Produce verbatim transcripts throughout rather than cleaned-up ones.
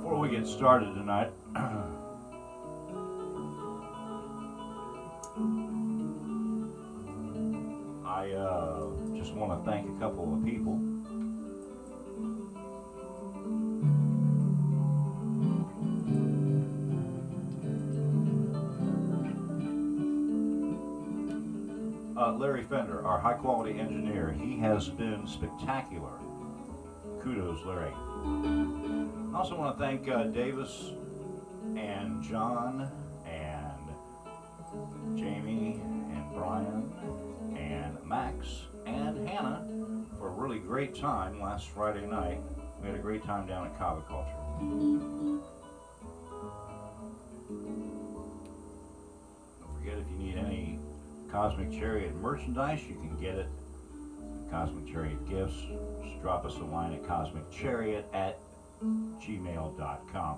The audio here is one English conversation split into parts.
Before we get started tonight, I uh, just want to thank a couple of people. Uh, Larry Fender, our high quality engineer, he has been spectacular. Kudos, Larry. I also want to thank uh, Davis and John and Jamie and Brian and Max and Hannah for a really great time last Friday night. We had a great time down at Kava Culture. Don't forget, if you need any Cosmic Chariot merchandise, you can get it at Cosmic Chariot Gifts. Just drop us a line at cosmic chariot at gmail dot com.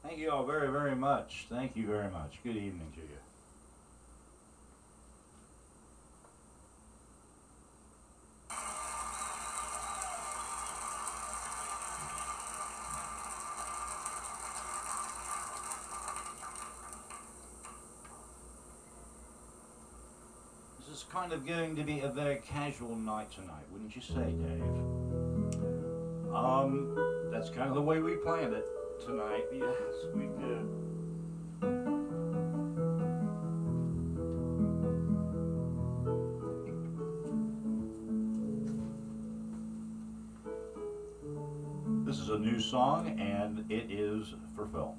Thank you all very, very much. Thank you very much. Good evening to you. This is kind of going to be a very casual night tonight, wouldn't you say, Dave? Um, that's kind of the way we planned it tonight. Yes, we did. This is a new song, and it is for Phil.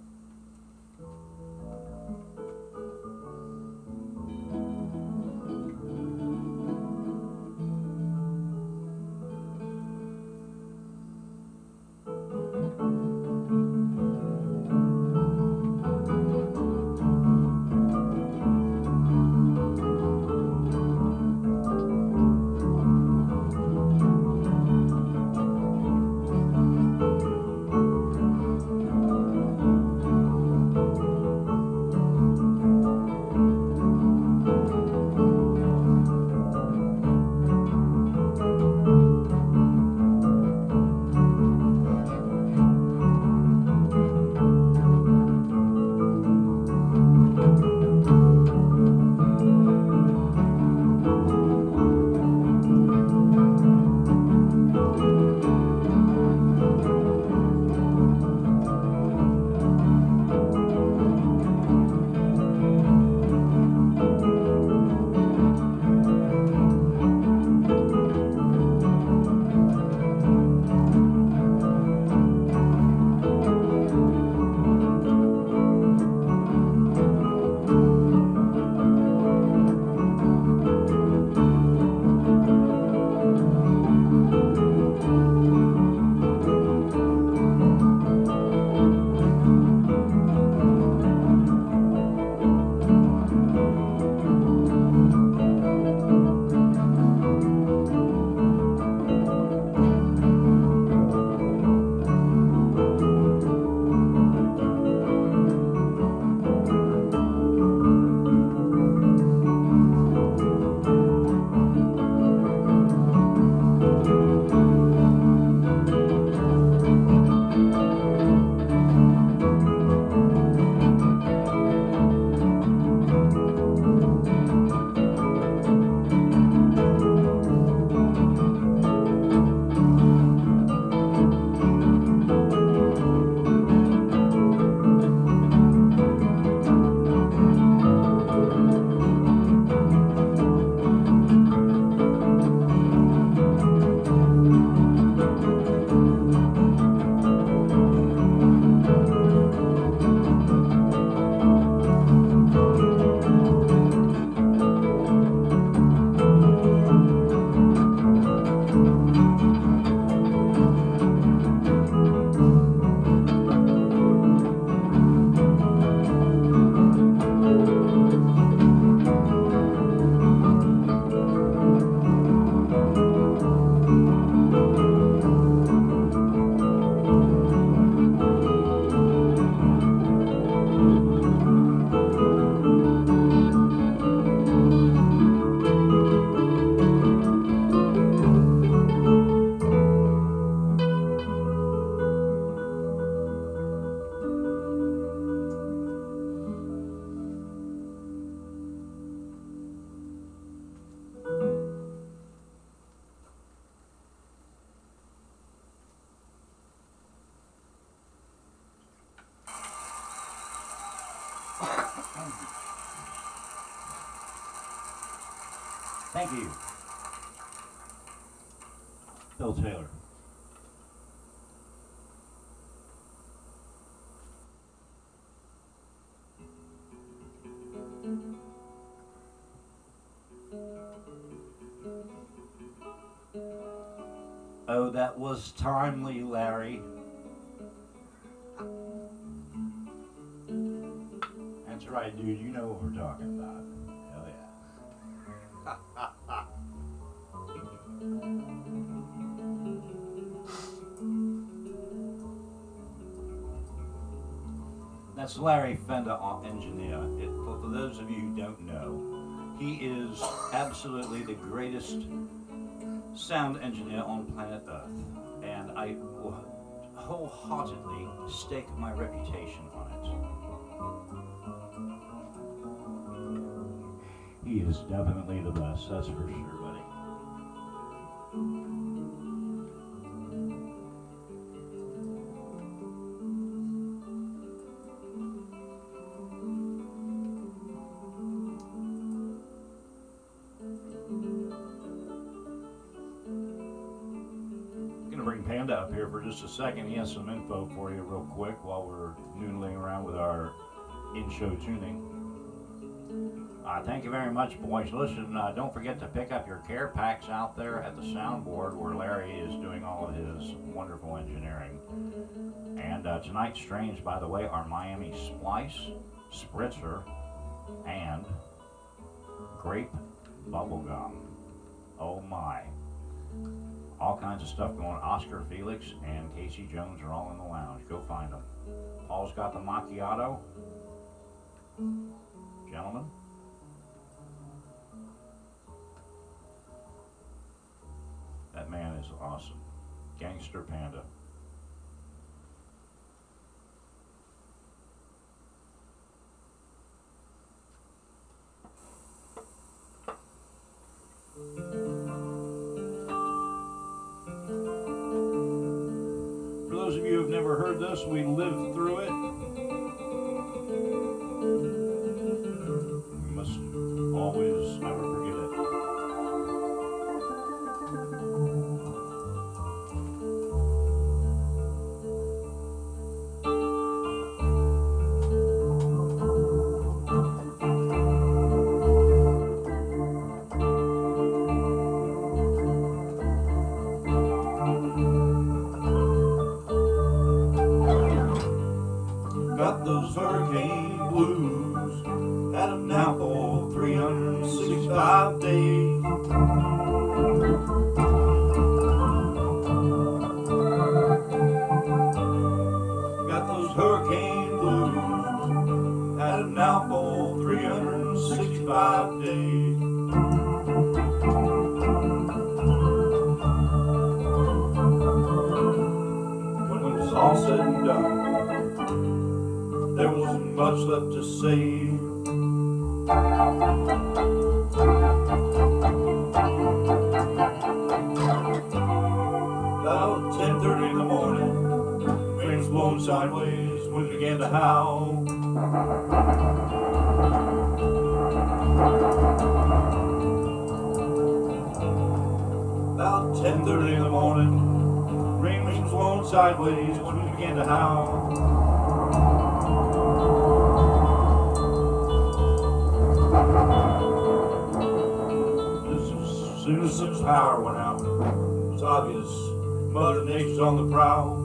Thank you. Bill Taylor. Oh, that was timely, Larry. That's right, dude. You know what we're talking about. Hell yeah. That's Larry Fender, our engineer. It, for, for those of you who don't know, he is absolutely the greatest sound engineer on planet Earth. And I will wholeheartedly stake my reputation on it. He is definitely the best, that's for sure, buddy. Bring Panda up here for just a second. He has some info for you real quick while we're noodling around with our in-show tuning. Uh, thank you very much, boys. Listen, uh, don't forget to pick up your care packs out there at the soundboard where Larry is doing all of his wonderful engineering. And uh, tonight's strains, by the way, are Miami Splice, Spritzer, and Grape Bubblegum. Oh my. All kinds of stuff going on. Oscar Felix and Casey Jones are all in the lounge. Go find them. Paul's got the macchiato. Gentlemen. That man is awesome. Gangster Panda. For those of you who have never heard this, we lived through it. We must always never forget it. Got those hurricane blues, had them now for three hundred sixty-five days. Got those hurricane blues, had them now for three hundred sixty-five days. When it was all said and done, there wasn't much left to say. About ten thirty in the morning, wind was blowing sideways, wind began to howl. About ten thirty in the morning, rain was blowing sideways, wind began to howl. As soon as some power went out, it was obvious Mother Nature's on the prowl.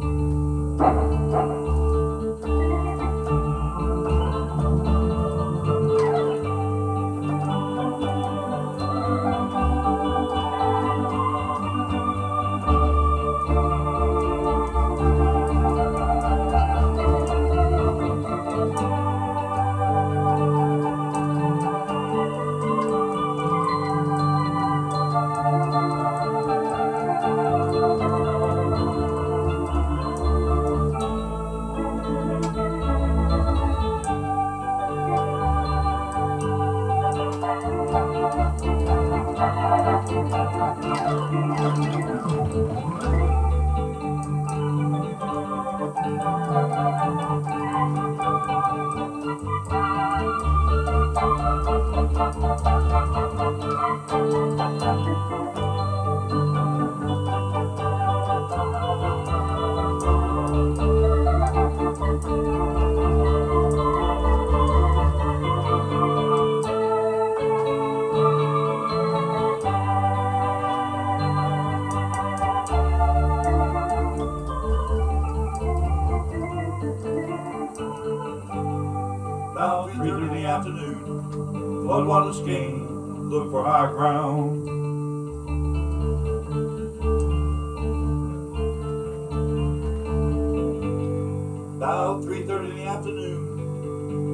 About three thirty in the afternoon, floodwaters came, look for higher ground. About three thirty in the afternoon,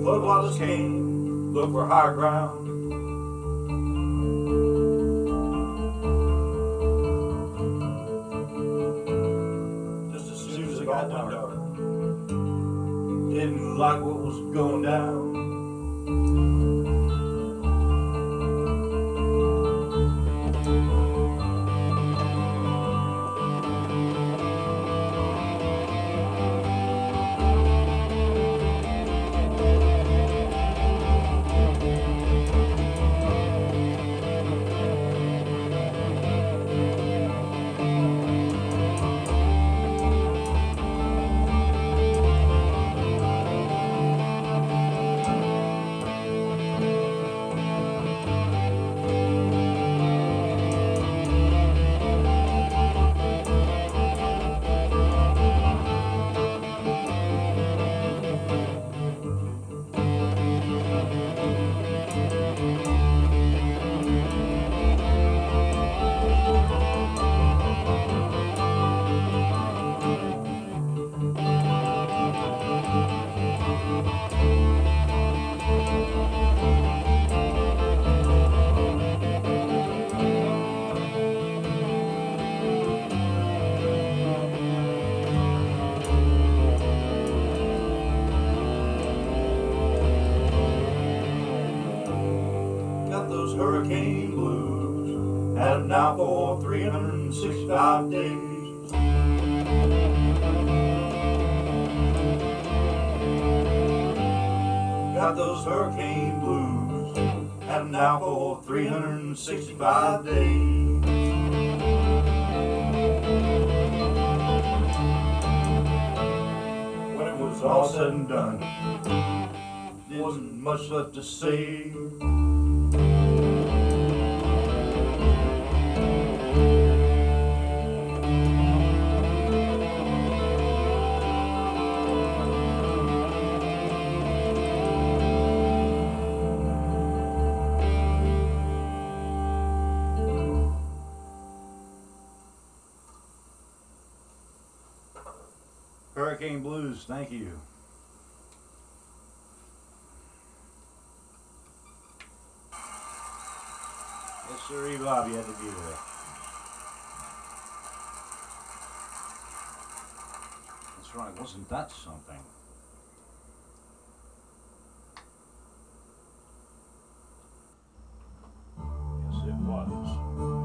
Floodwaters came, look for higher ground. Just as soon as it got dark, didn't like what was going down. Hurricane blues, had them now for three hundred sixty-five days. Got those hurricane blues, had them now for three hundred sixty-five days. When it was all said and done, there wasn't much left to say. Hurricane Blues, thank you. Yes, sir, Bob, you had to be there. That's right, wasn't that something? Yes, it was.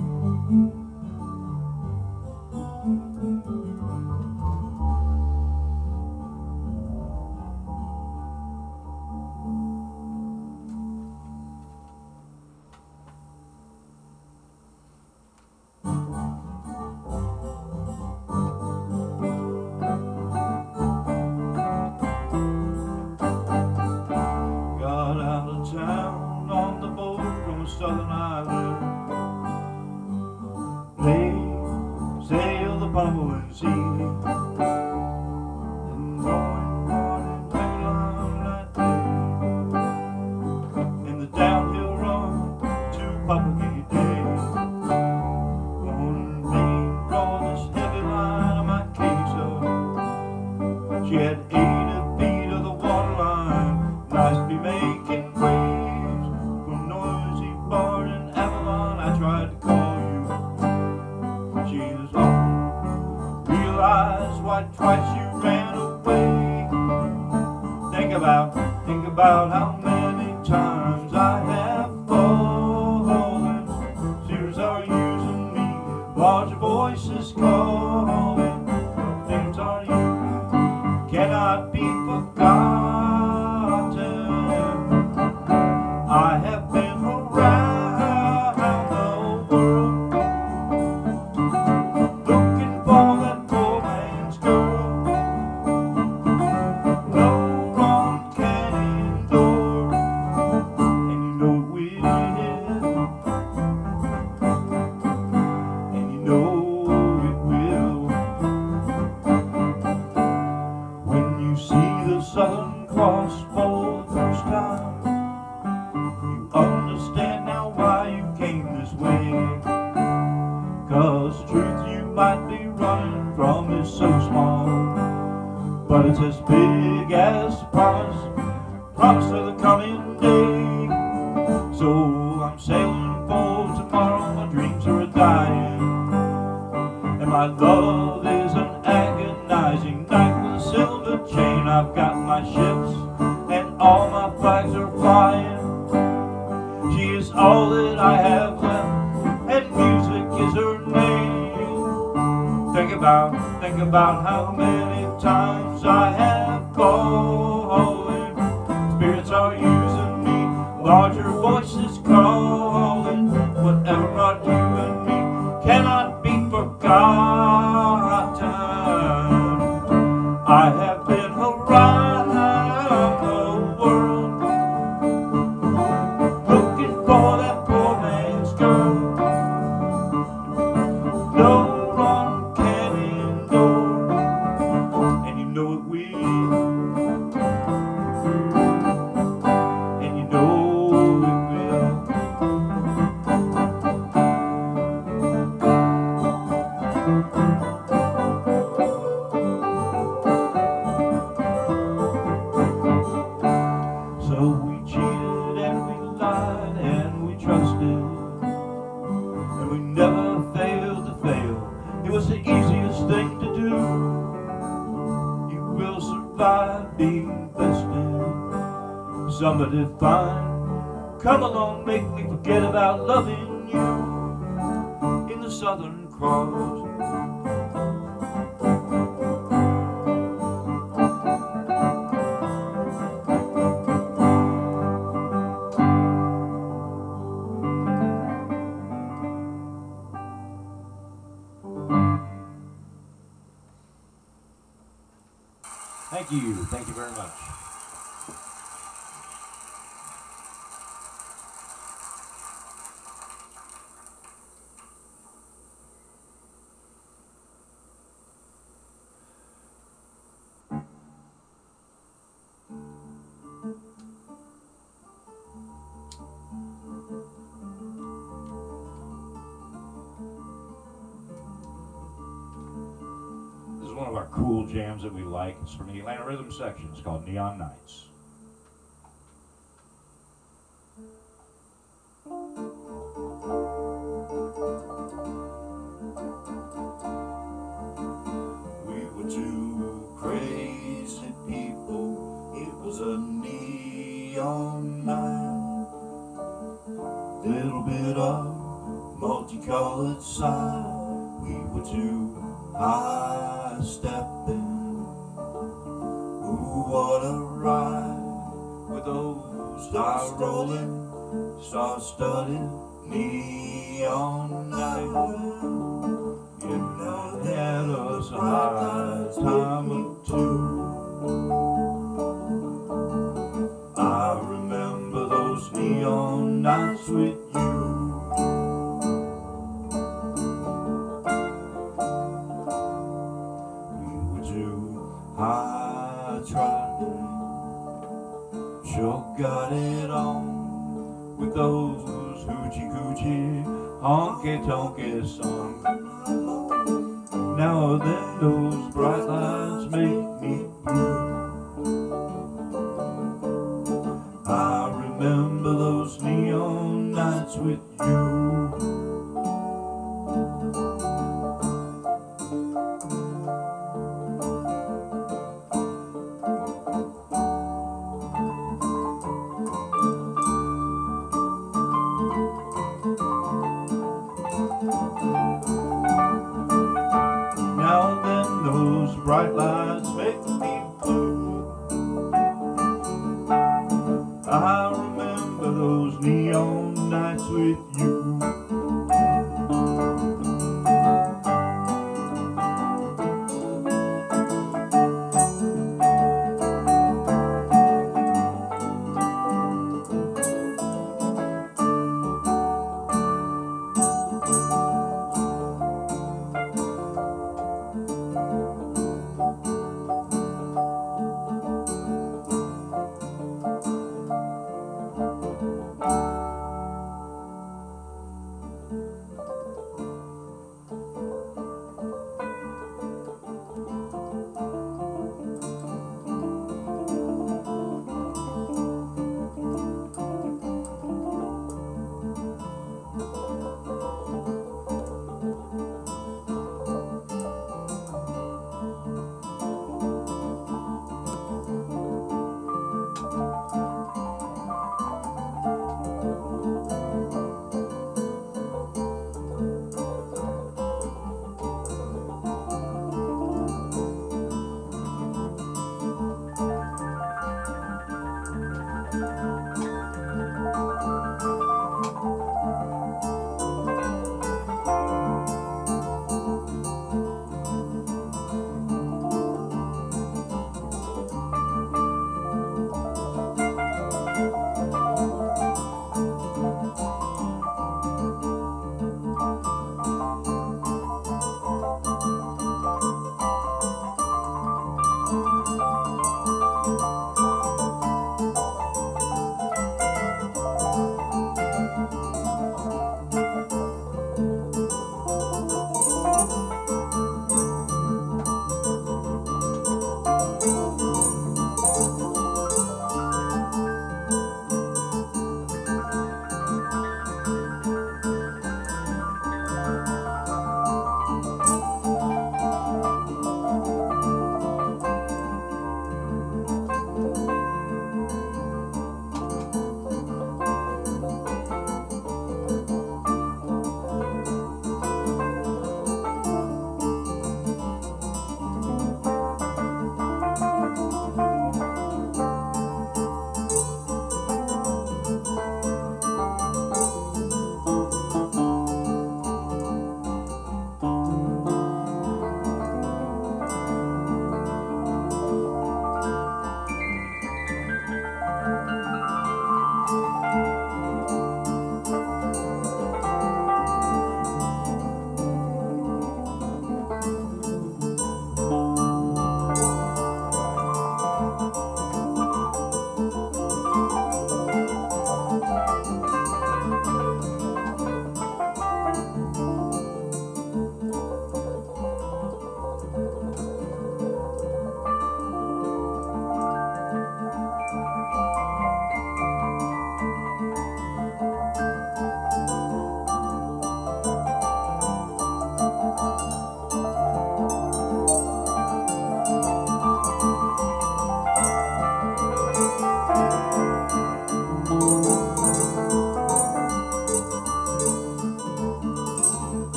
Town on the boat from a southern island, they sail the bubbling sea, and rowing morning Magellan that day, in the downhill run to Papua Day. Going Maine, draw this heavy line of my queso. She had eight a feet of the waterline, nice to be making. Twice you ran away. Think about, think about how many times I have fallen. Tears are using me, large voices calling. Things are you, cannot be forgotten. I have been around the world, looking for that poor man's girl. Southern Cross for the first time, you understand now why you came this way. Cause the truth you might be running from is so small, but it's as big as the promise promise of the coming day. So I'm sailing for tomorrow, my dreams are a-dying, and my love is an agonizing knight with a silver chain. I've got my ships and all my flags are flying. She is all that I have left, and music is her name. Think about, think about how many times I have fallen. Spirits are using me, larger voices calling. Whatever brought you and me cannot be forgotten. I have been around the world looking for that poor man's girl. No one can endure, and you know it will, and you know it will. So we cheated and we lied and we trusted, and we never failed to fail. It was the easiest thing to do. You will survive being bested. Somebody fine, come along, make me forget about loving you in the Southern Cross. Thank you. Thank you very much. This is one of our cool jams that we like. It's from the Atlanta Rhythm Section. It's called Neon Nights. We were two crazy people. It was a neon night. Little bit of multicolored side. We were two high stepping. Ooh, what a ride with those high rolling, star studded neon nights. It had us a high time or two. I remember those neon nights with you. I tried, sure got it on with those hoochie coochie honky tonky songs. Now and then those bright lights make me blue. I remember those neon nights with you. Bright lights make me blue. I remember those neon nights with you.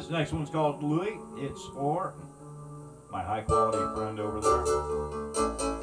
This next one's called Louis. It's for my high quality friend over there.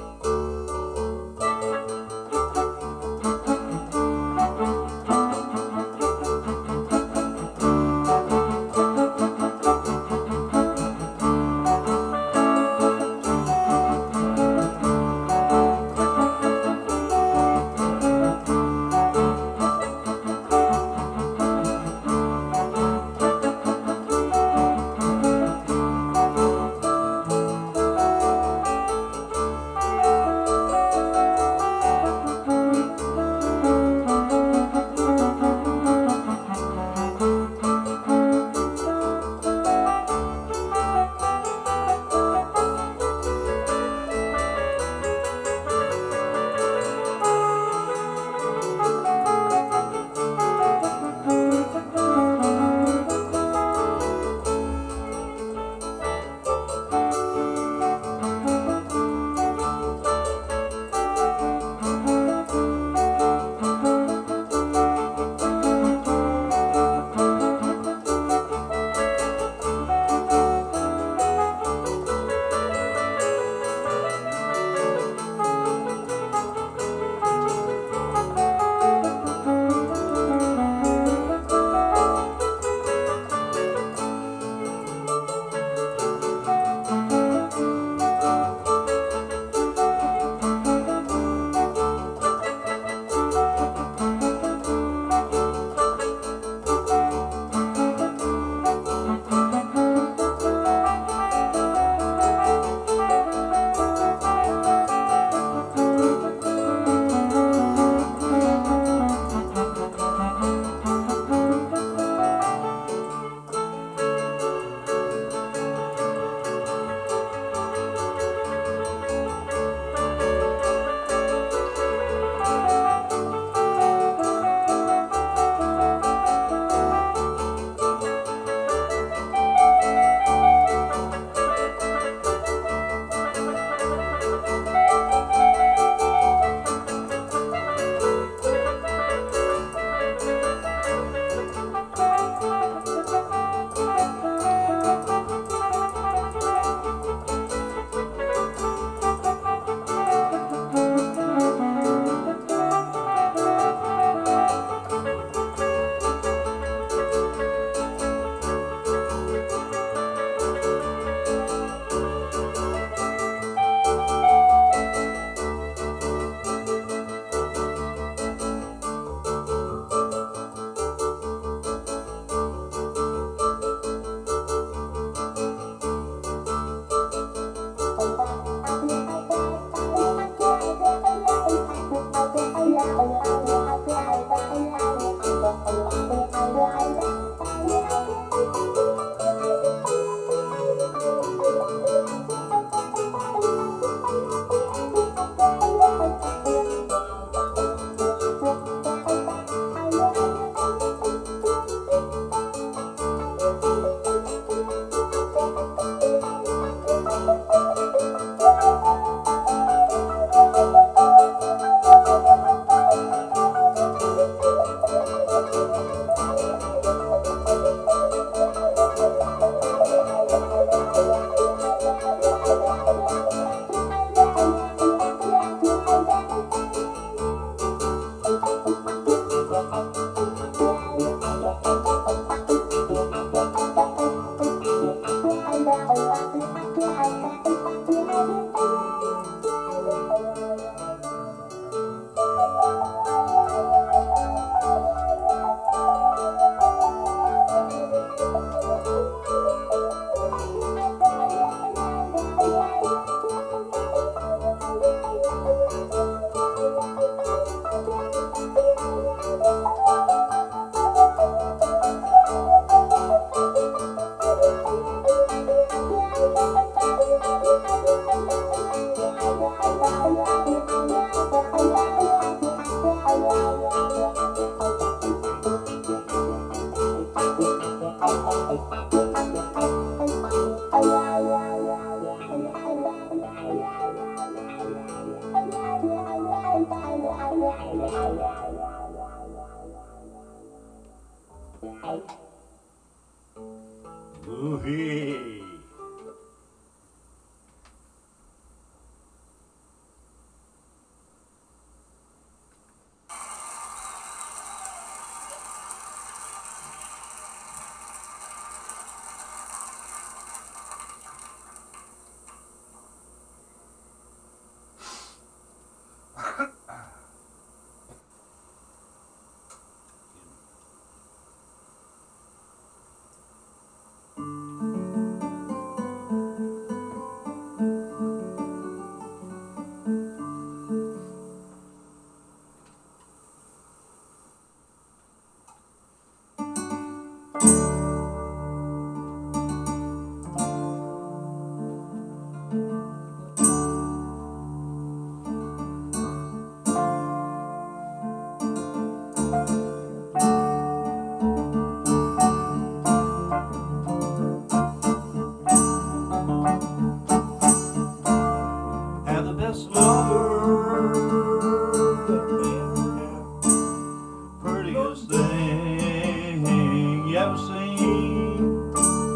Ooh-hee. Have the best lover that man have. Prettiest thing you ever seen.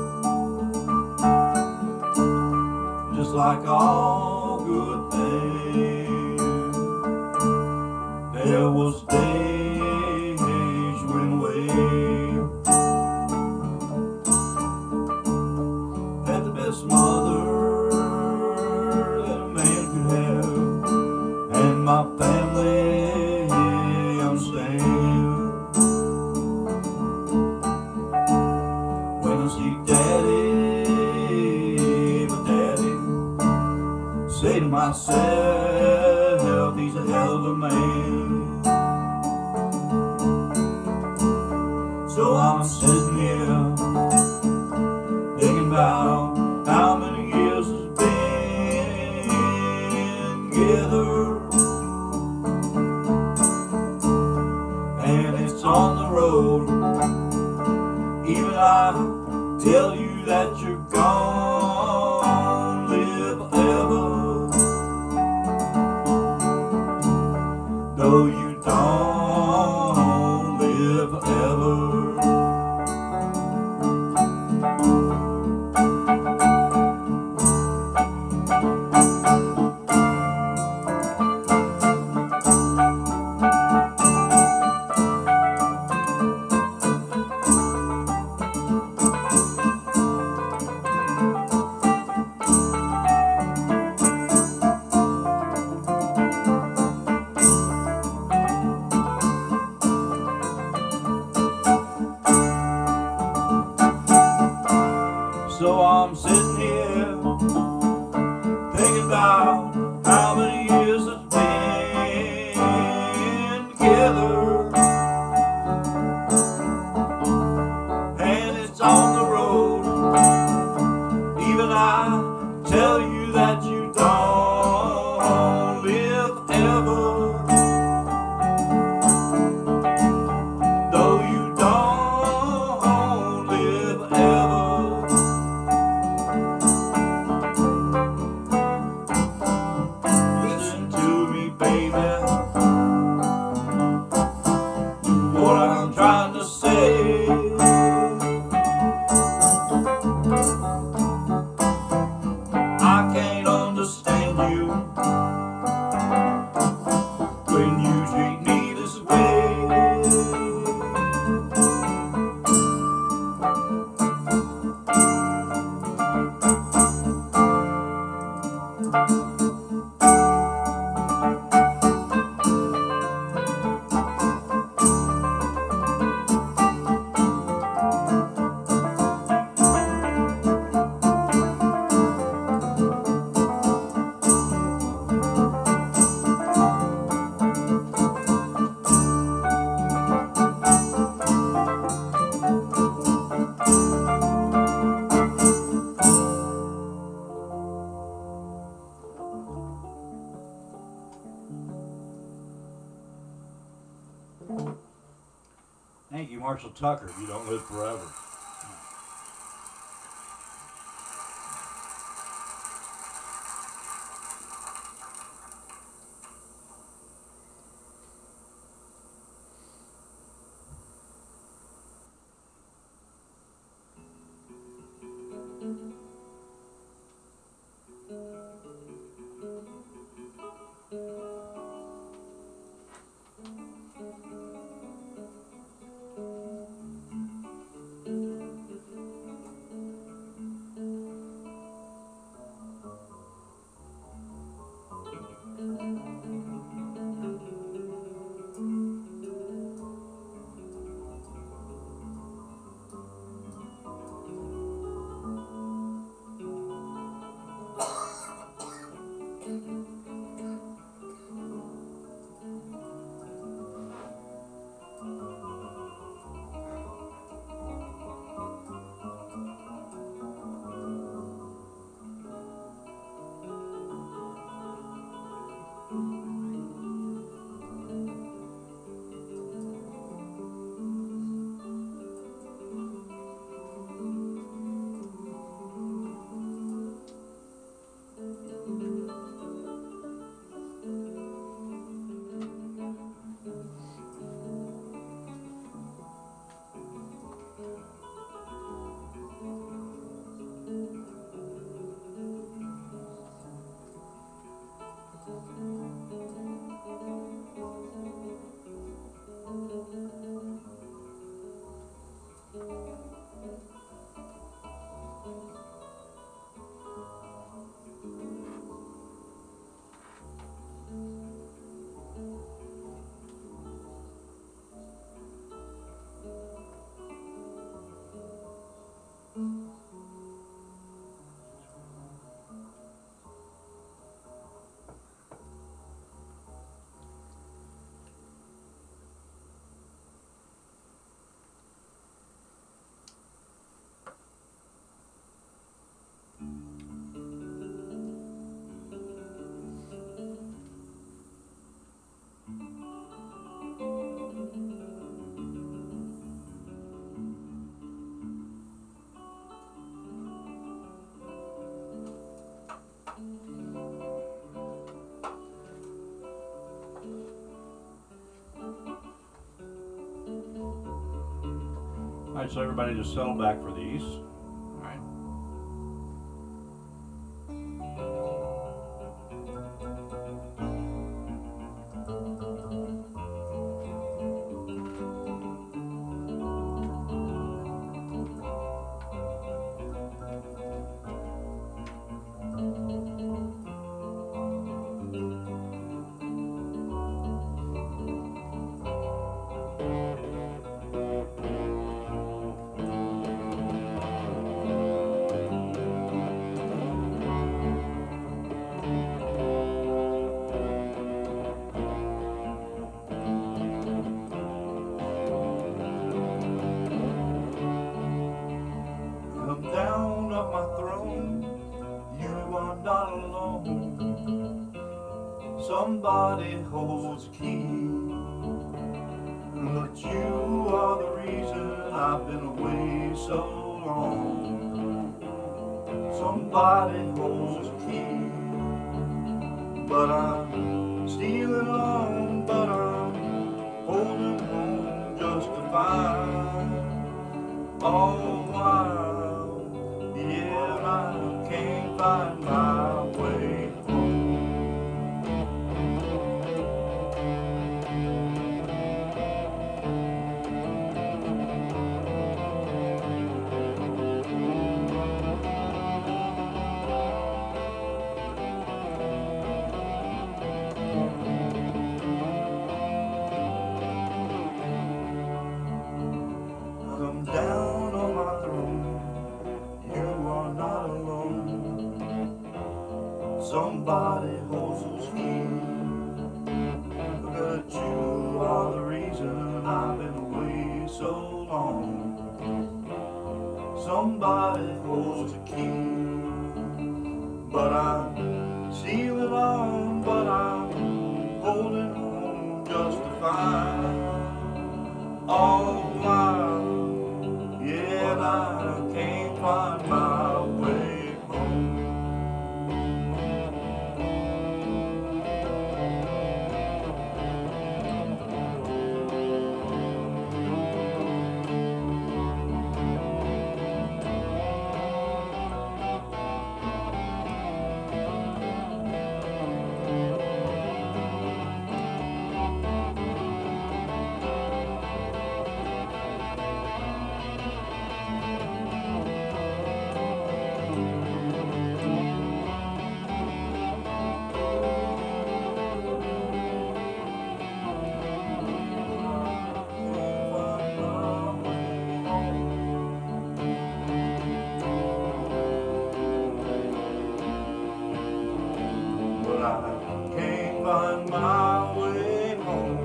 Just like all good things, there was days when we had the best mother and my family understand. When I see daddy, my daddy, say to myself, he's a hell of a man. So I'm sitting here thinking about how many years it's been together. On the road, even I tell you that you're gone, live forever, though you don't live forever. So I'm sitting here thinking about how many years it's been together, and it's on the road. Even I tell you that you don't live ever, though you don't live ever. What I'm trying to say, I can't understand you when you treat me this way. Thank you, Marshall Tucker. You don't live forever. All right, so everybody just settle back for these. All right. Come down off my throne, you are not alone. Somebody holds a key, but you are the reason I've been away so long. Somebody holds a key, but I'm stealing on, but I'm holding on just to find all the while, yeah, I can't find my way home. Come down on my throne, you are not alone. Somebody holds those keys, but you are the reason I've been away so long. Somebody holds the key, but I'm stealing on, but I'm holding on just to find all the while, yeah, I can't find my way home. But I can't find my way home.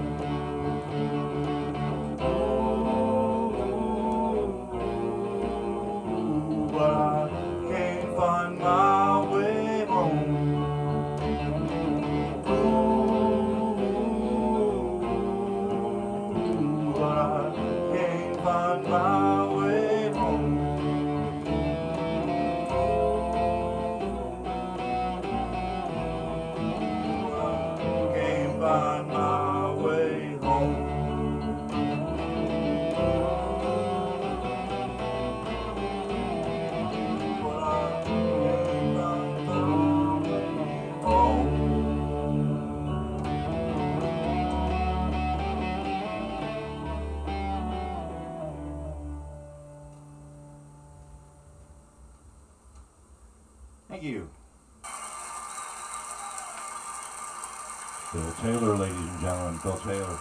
Ooh, but I can't find my way home. Ooh, but I can't find my way home. Can't find my way home. But I can't find my way home. Thank you. Bill Taylor, ladies and gentlemen, Bill Taylor.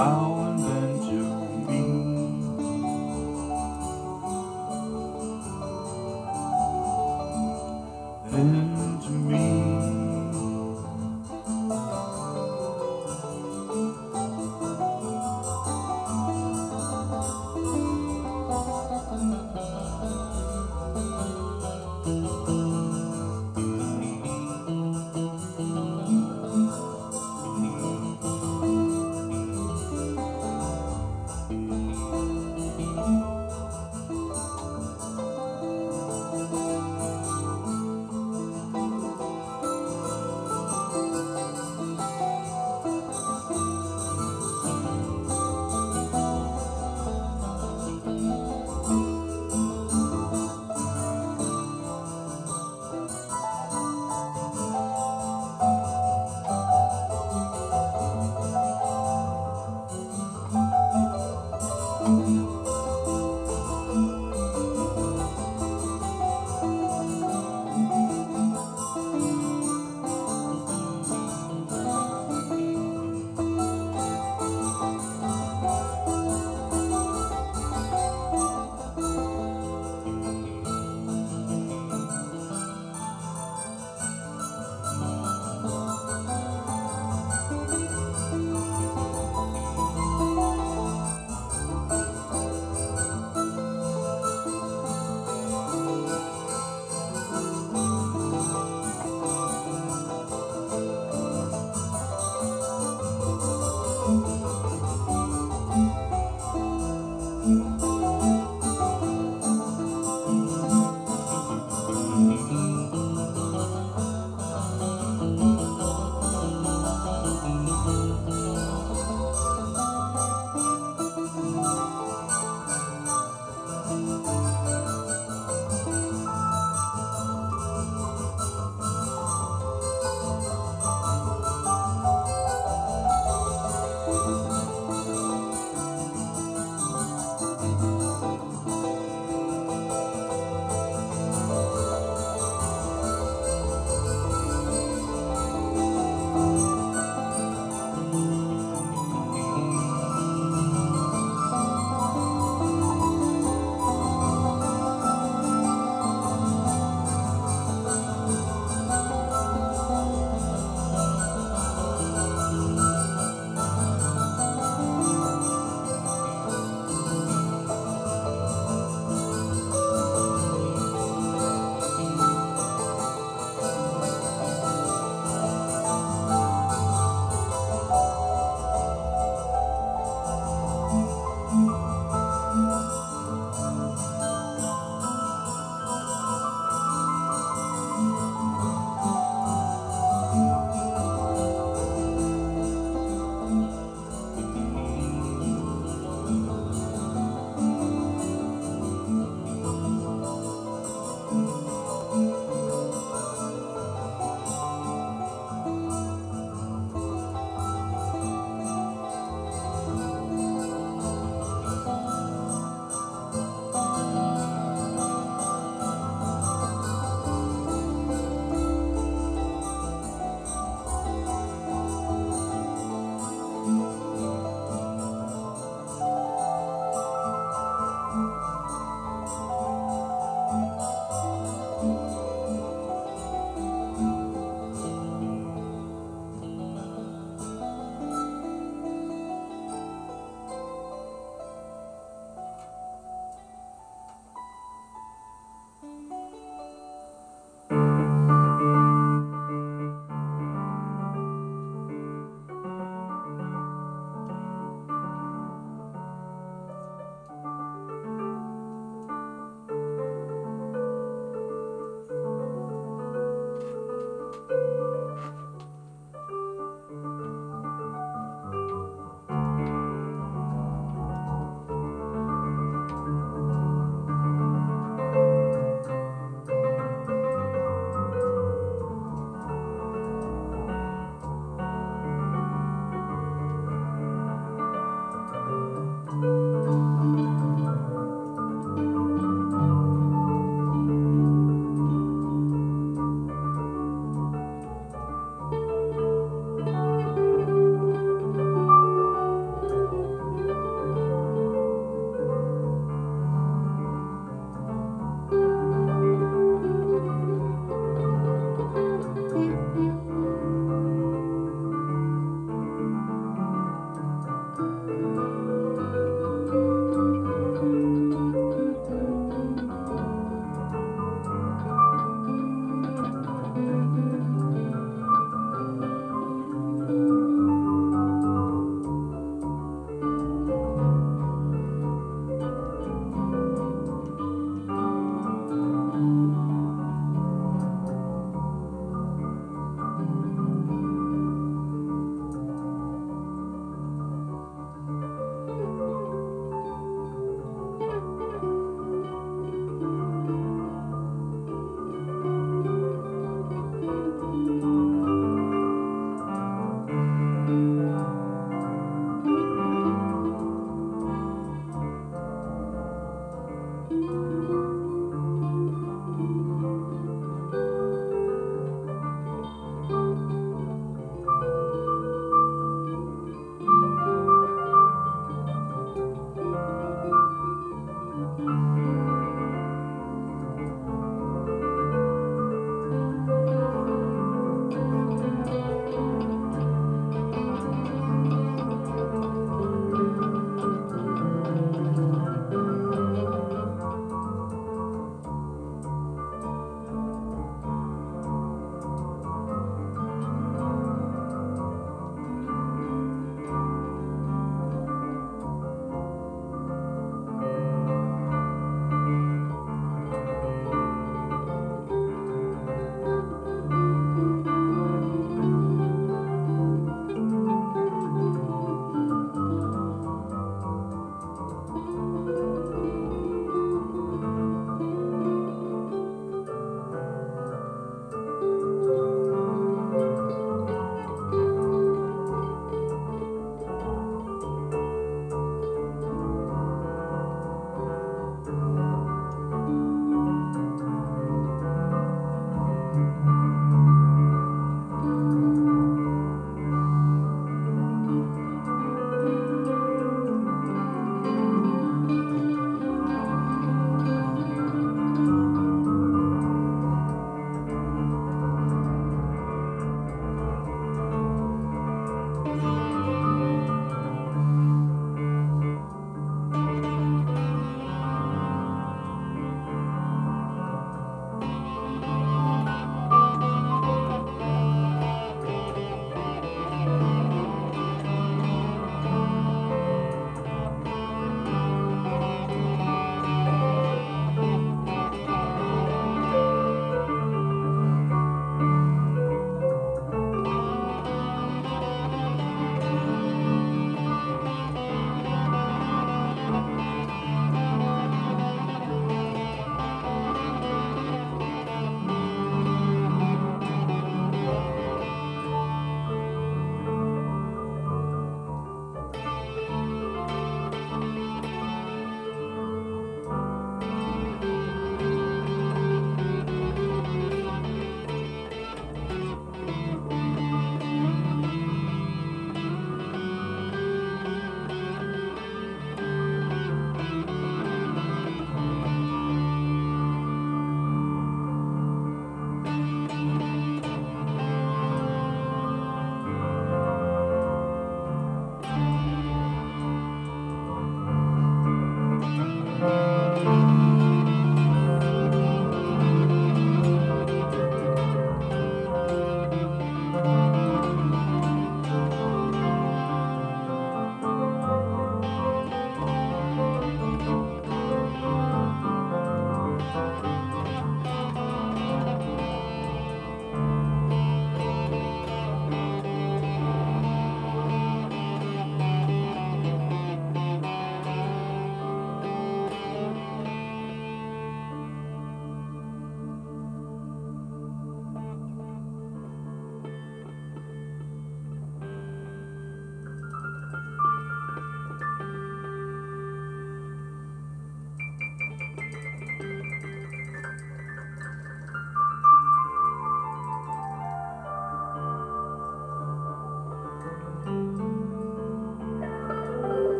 how and then to me. Then to me.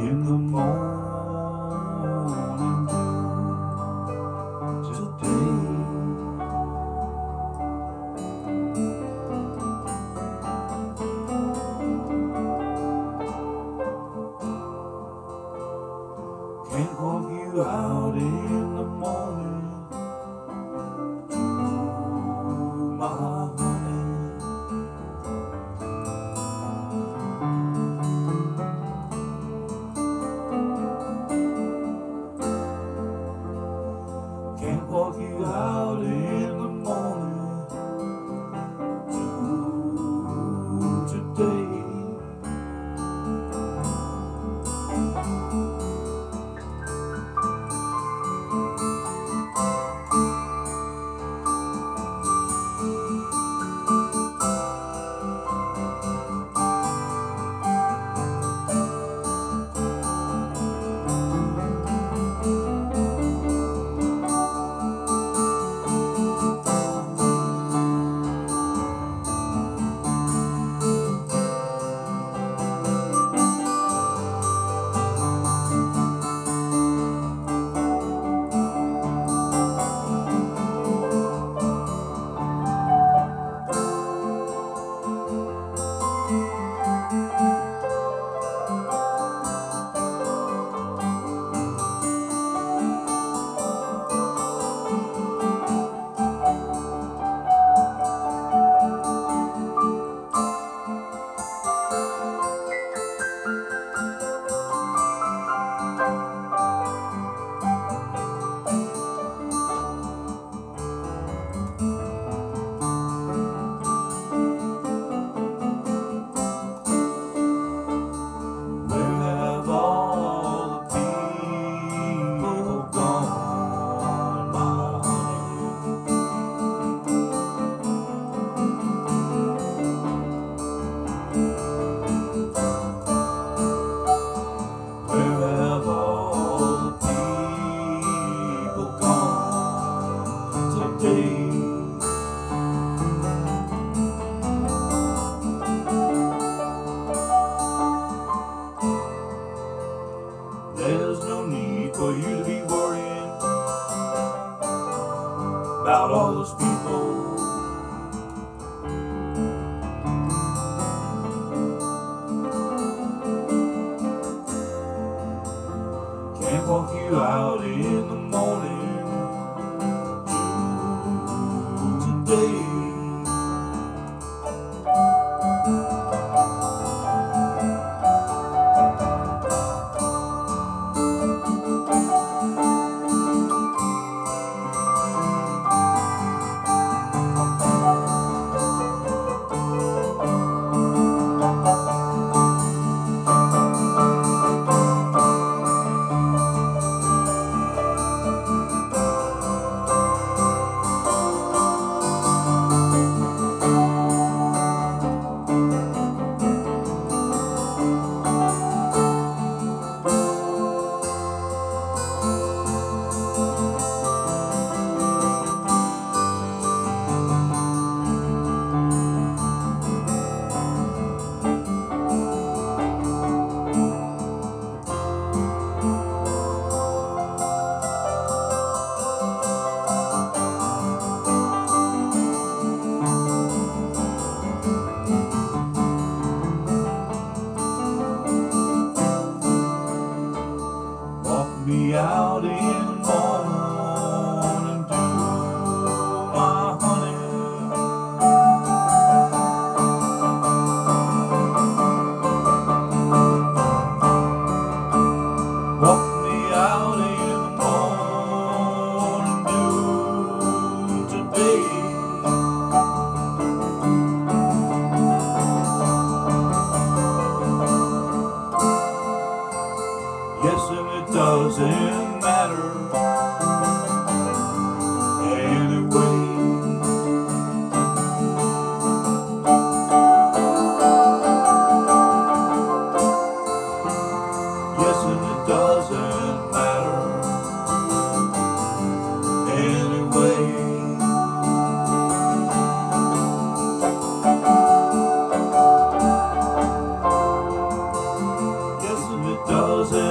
in the morning dew today. Can't walk you out in the morning, my honey. Can't walk you out in the morning today. There's no need for you to be worrying about all those people. Can't walk you out in the morning today. Me out in the morning dew, my honey. Walk me out in the morning dew today. Yes, and it doesn't matter anyway. Yes, and it doesn't matter anyway. Yes, and it doesn't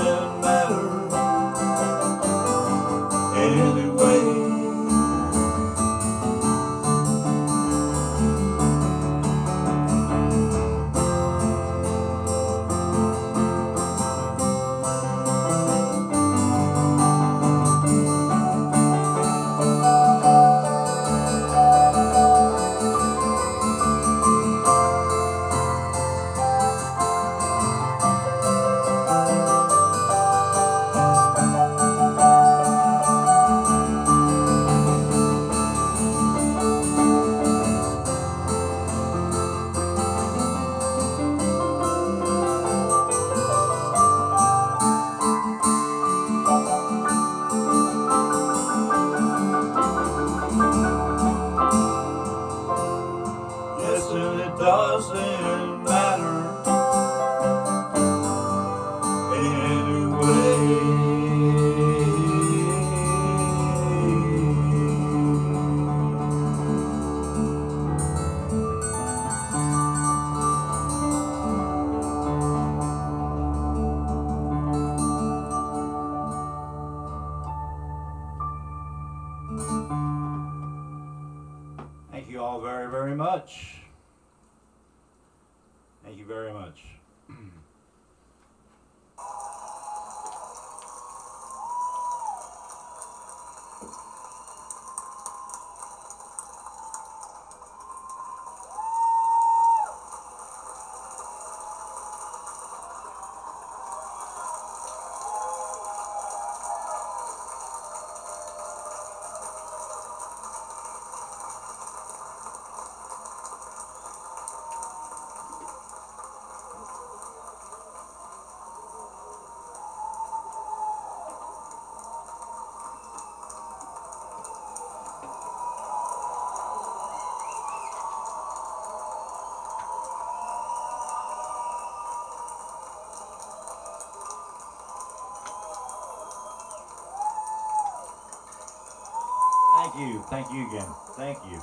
all very, very much. Thank you very much. Thank you. Thank you again. Thank you.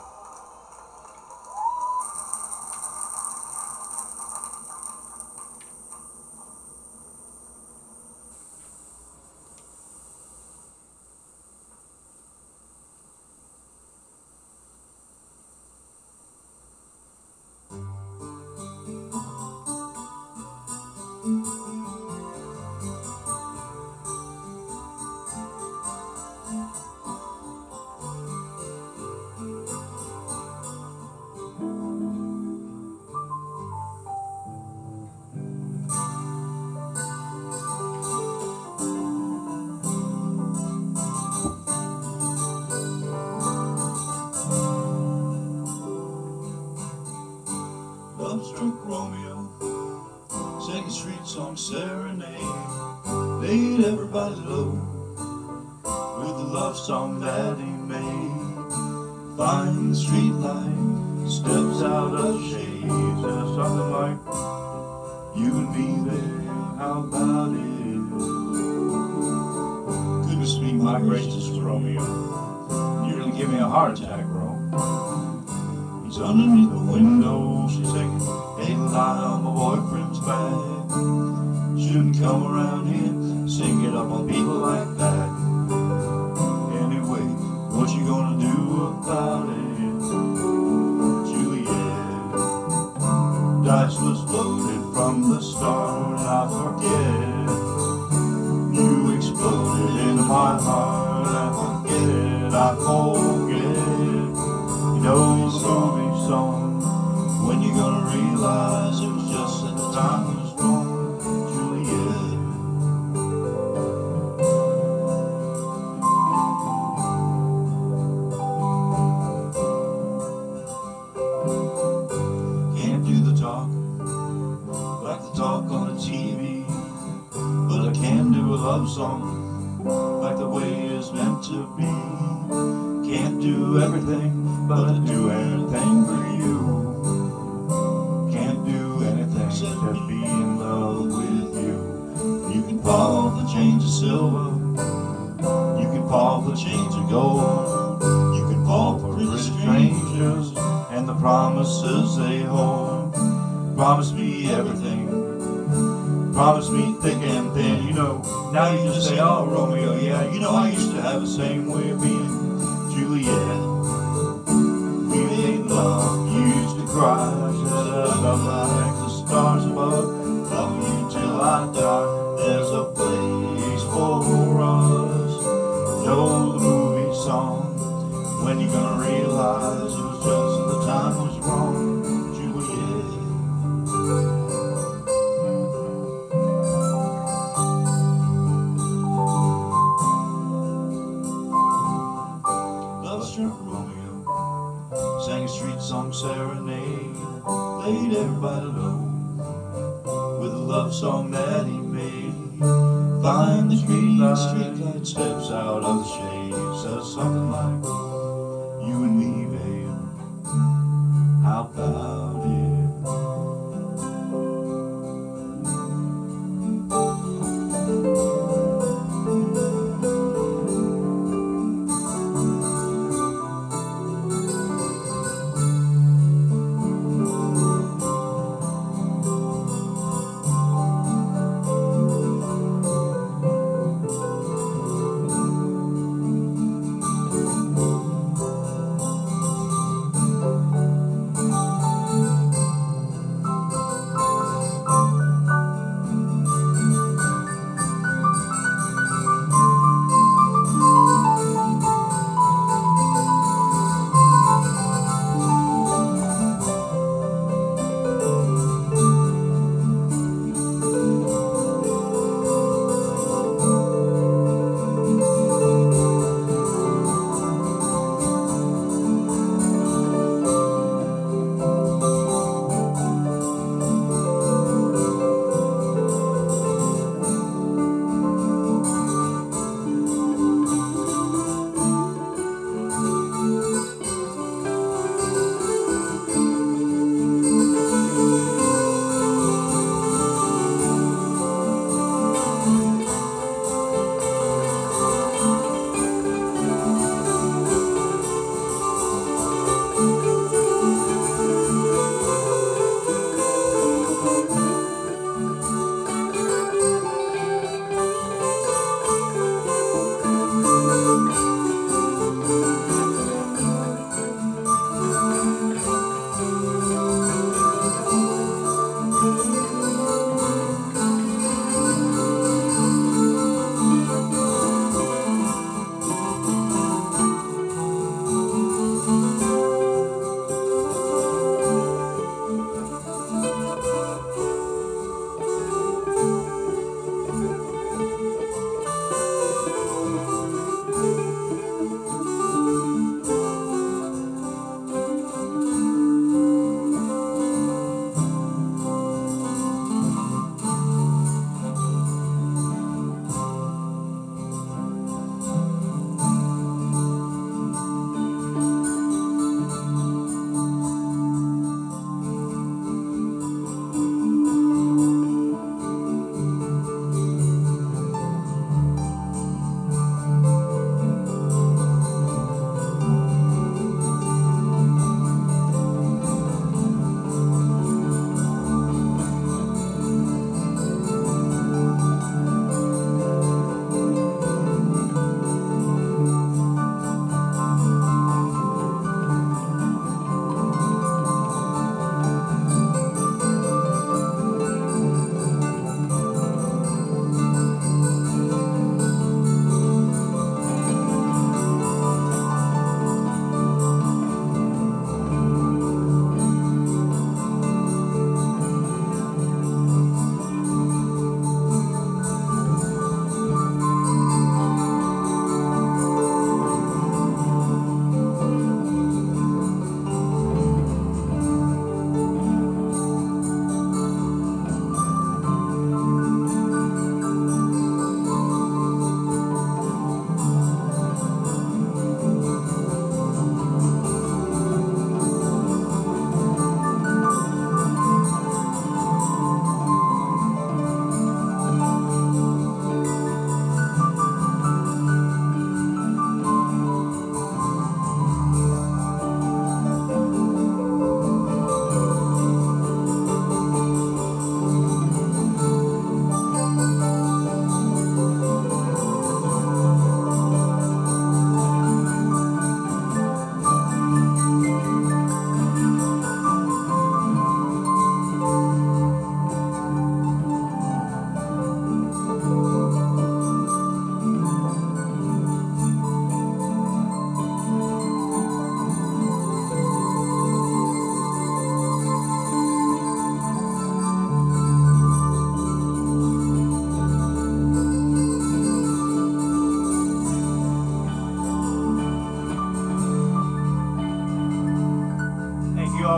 Love-struck Romeo sang a street song serenade, laid everybody low with the love song that he made. Find the street light, steps out of shade, says something like, you and me there, how about it? Goodness me, My gracious Romeo, you're gonna give me a heart attack, bro. he's underneath the window, she's singing, ain't a lie on my boyfriend's back. Shouldn't come around here, sing it up on people like that. Anyway, what you gonna do about it? Juliet, dice was loaded from the start, I forget. You exploded into my heart, I forget, I forget. You know the movie song, when you gonna realize it was just that the time was wrong, Juliet. Can't do the talk like the talk on the T V, but I can do a love song like the way it's meant to be. Can't do everything, but I do anything for you. Can't do anything except be in love with you. You can fall for chains of silver, you can fall for chains of gold, you can fall for pretty strangers and the promises they hold. Promise me everything, promise me thick and thin. You know, now you just say, oh Romeo, yeah, you know I used to have the same way of being. Juliet, we made love, you used to cry, said I love like the stars above, love you till I die, there's a place for us. Know the movie song, when you gonna realize it was just that the time was wrong, Juliet. Love-struck Romeo sang a street song serenade, laid everybody low with a love song that he made. Find the street light, street light steps out of the shade, says something like, you and me, babe, how about it?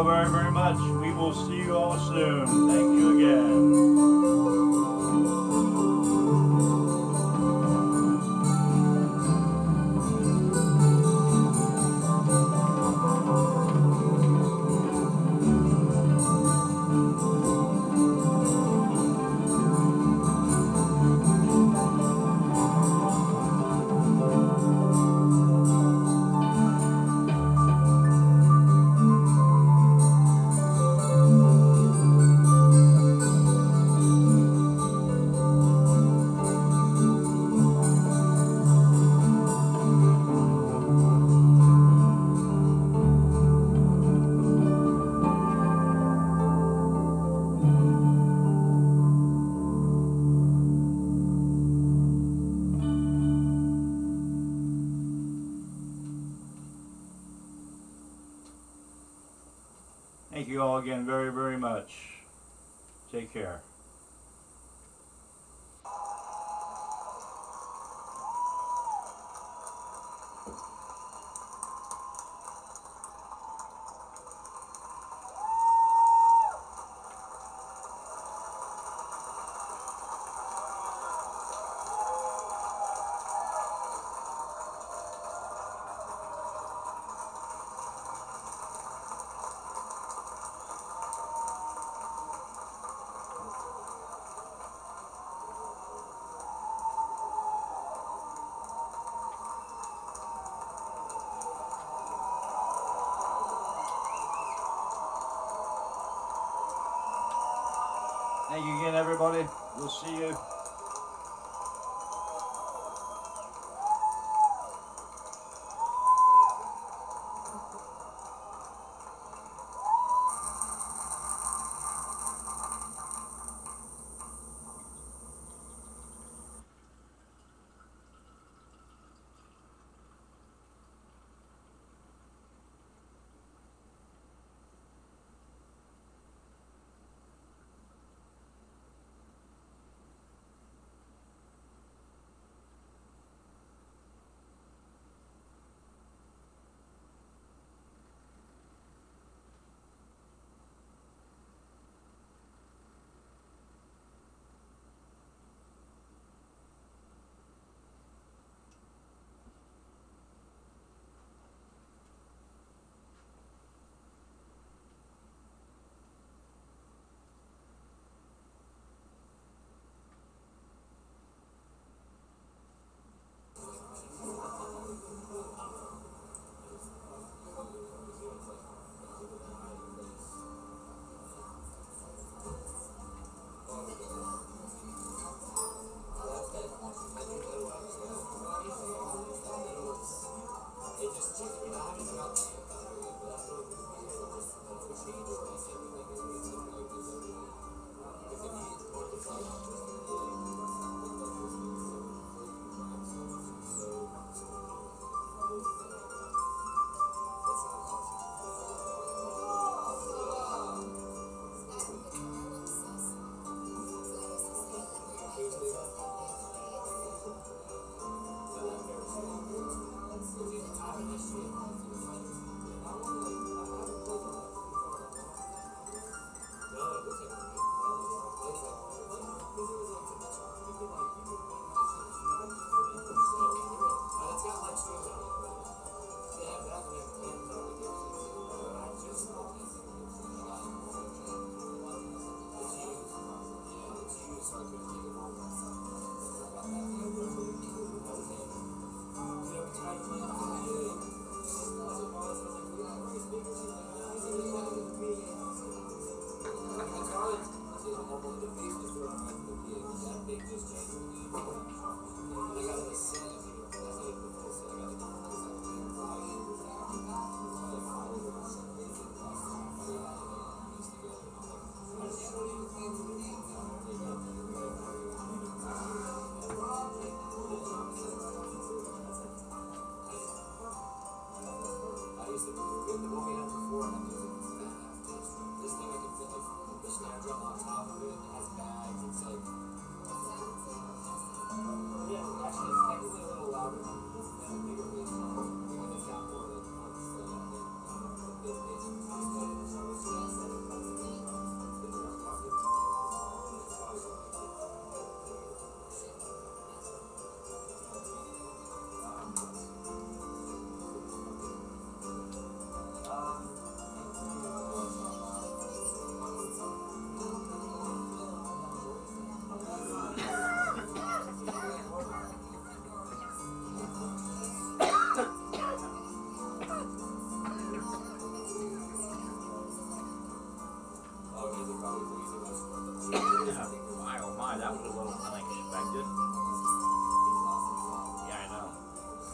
all very, very much. We will see you all soon. Thank you again. Thank you all again very, very much. Take care. Thank you again, everybody. We'll see you.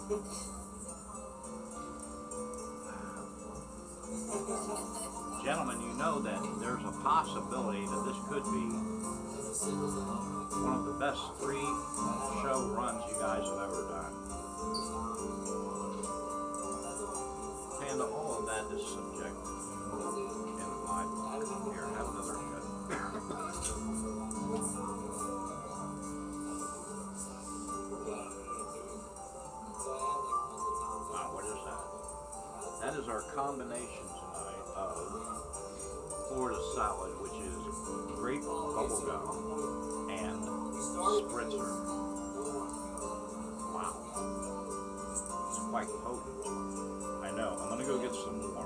Gentlemen, you know that there's a possibility that this could be one of the best three show runs you guys have ever done. And all of that is subjective in my book. Here, have another shot. Wow, what is that? That is our combination tonight of Florida salad, which is grape bubblegum and spritzer. Wow. It's quite potent. I know. I'm going to go get some more.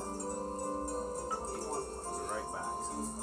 I'll be right back.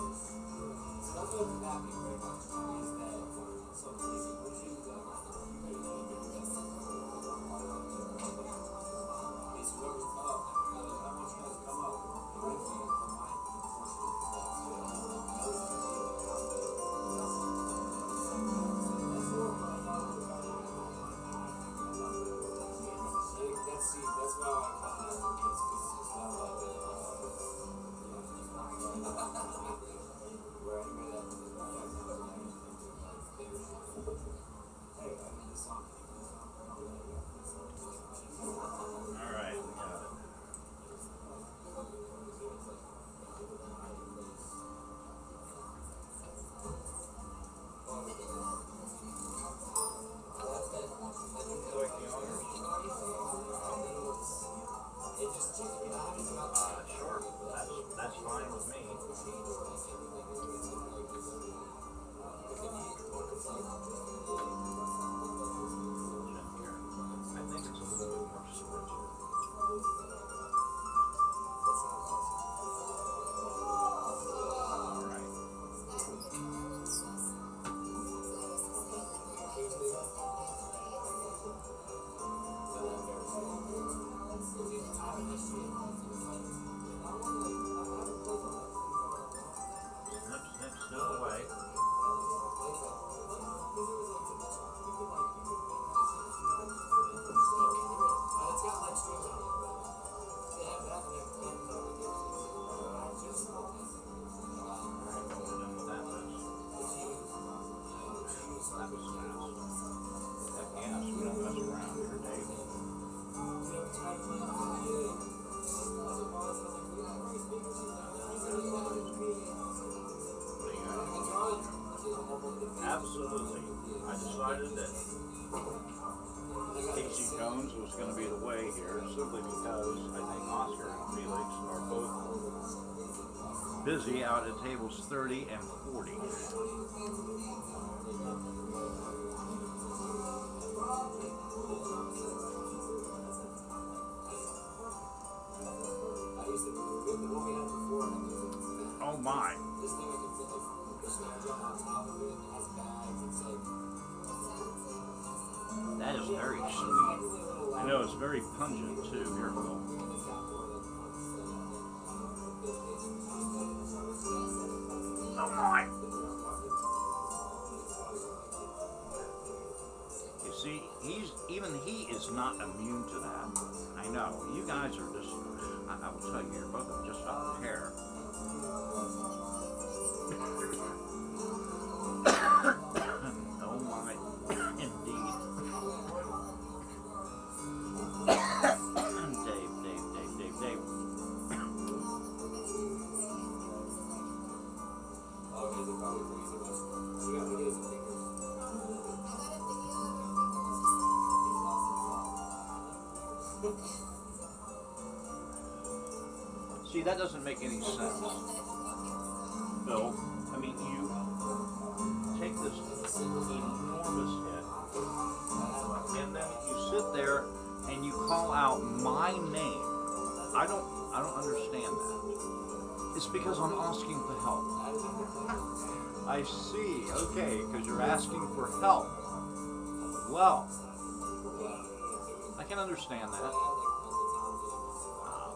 Absolutely. I decided that Casey Jones was going to be the way here simply because I think Oscar and Felix are both busy out at tables thirty and forty. Oh my. That is very sweet. I know it's very pungent too. Here, Phil. Oh my! You see, he's even he is not immune to that. I know. You guys are just. I, I will tell you, you're both of just a pair. Oh my! Indeed. Dave, Dave, Dave, Dave, Dave. See, that doesn't make any sense, Bill. I mean, you take this enormous hit, and then you sit there and you call out my name. I don't, I don't understand that. It's because I'm asking for help. I see. Okay, because you're asking for help. Well, I can understand that. Um,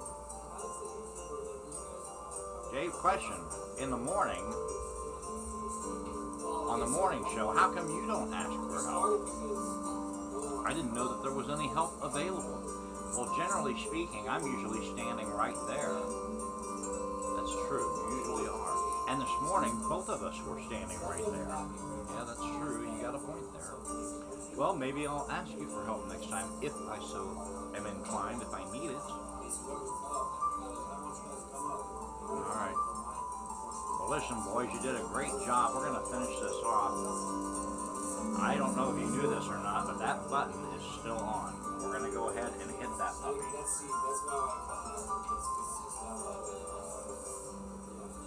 Dave, question. In the morning, on the morning show, how come you don't ask for help? I didn't know that there was any help available. Well, generally speaking, I'm usually standing right there. That's true, you usually are. And this morning, both of us were standing right there. Yeah, that's true, you got a point there. Well, maybe I'll ask you for help next time if I so am inclined, if I need it. Alright. Well, listen, boys, you did a great job. We're going to finish this off. I don't know if you knew this or not, but that button is still on. We're going to go ahead and hit that puppy.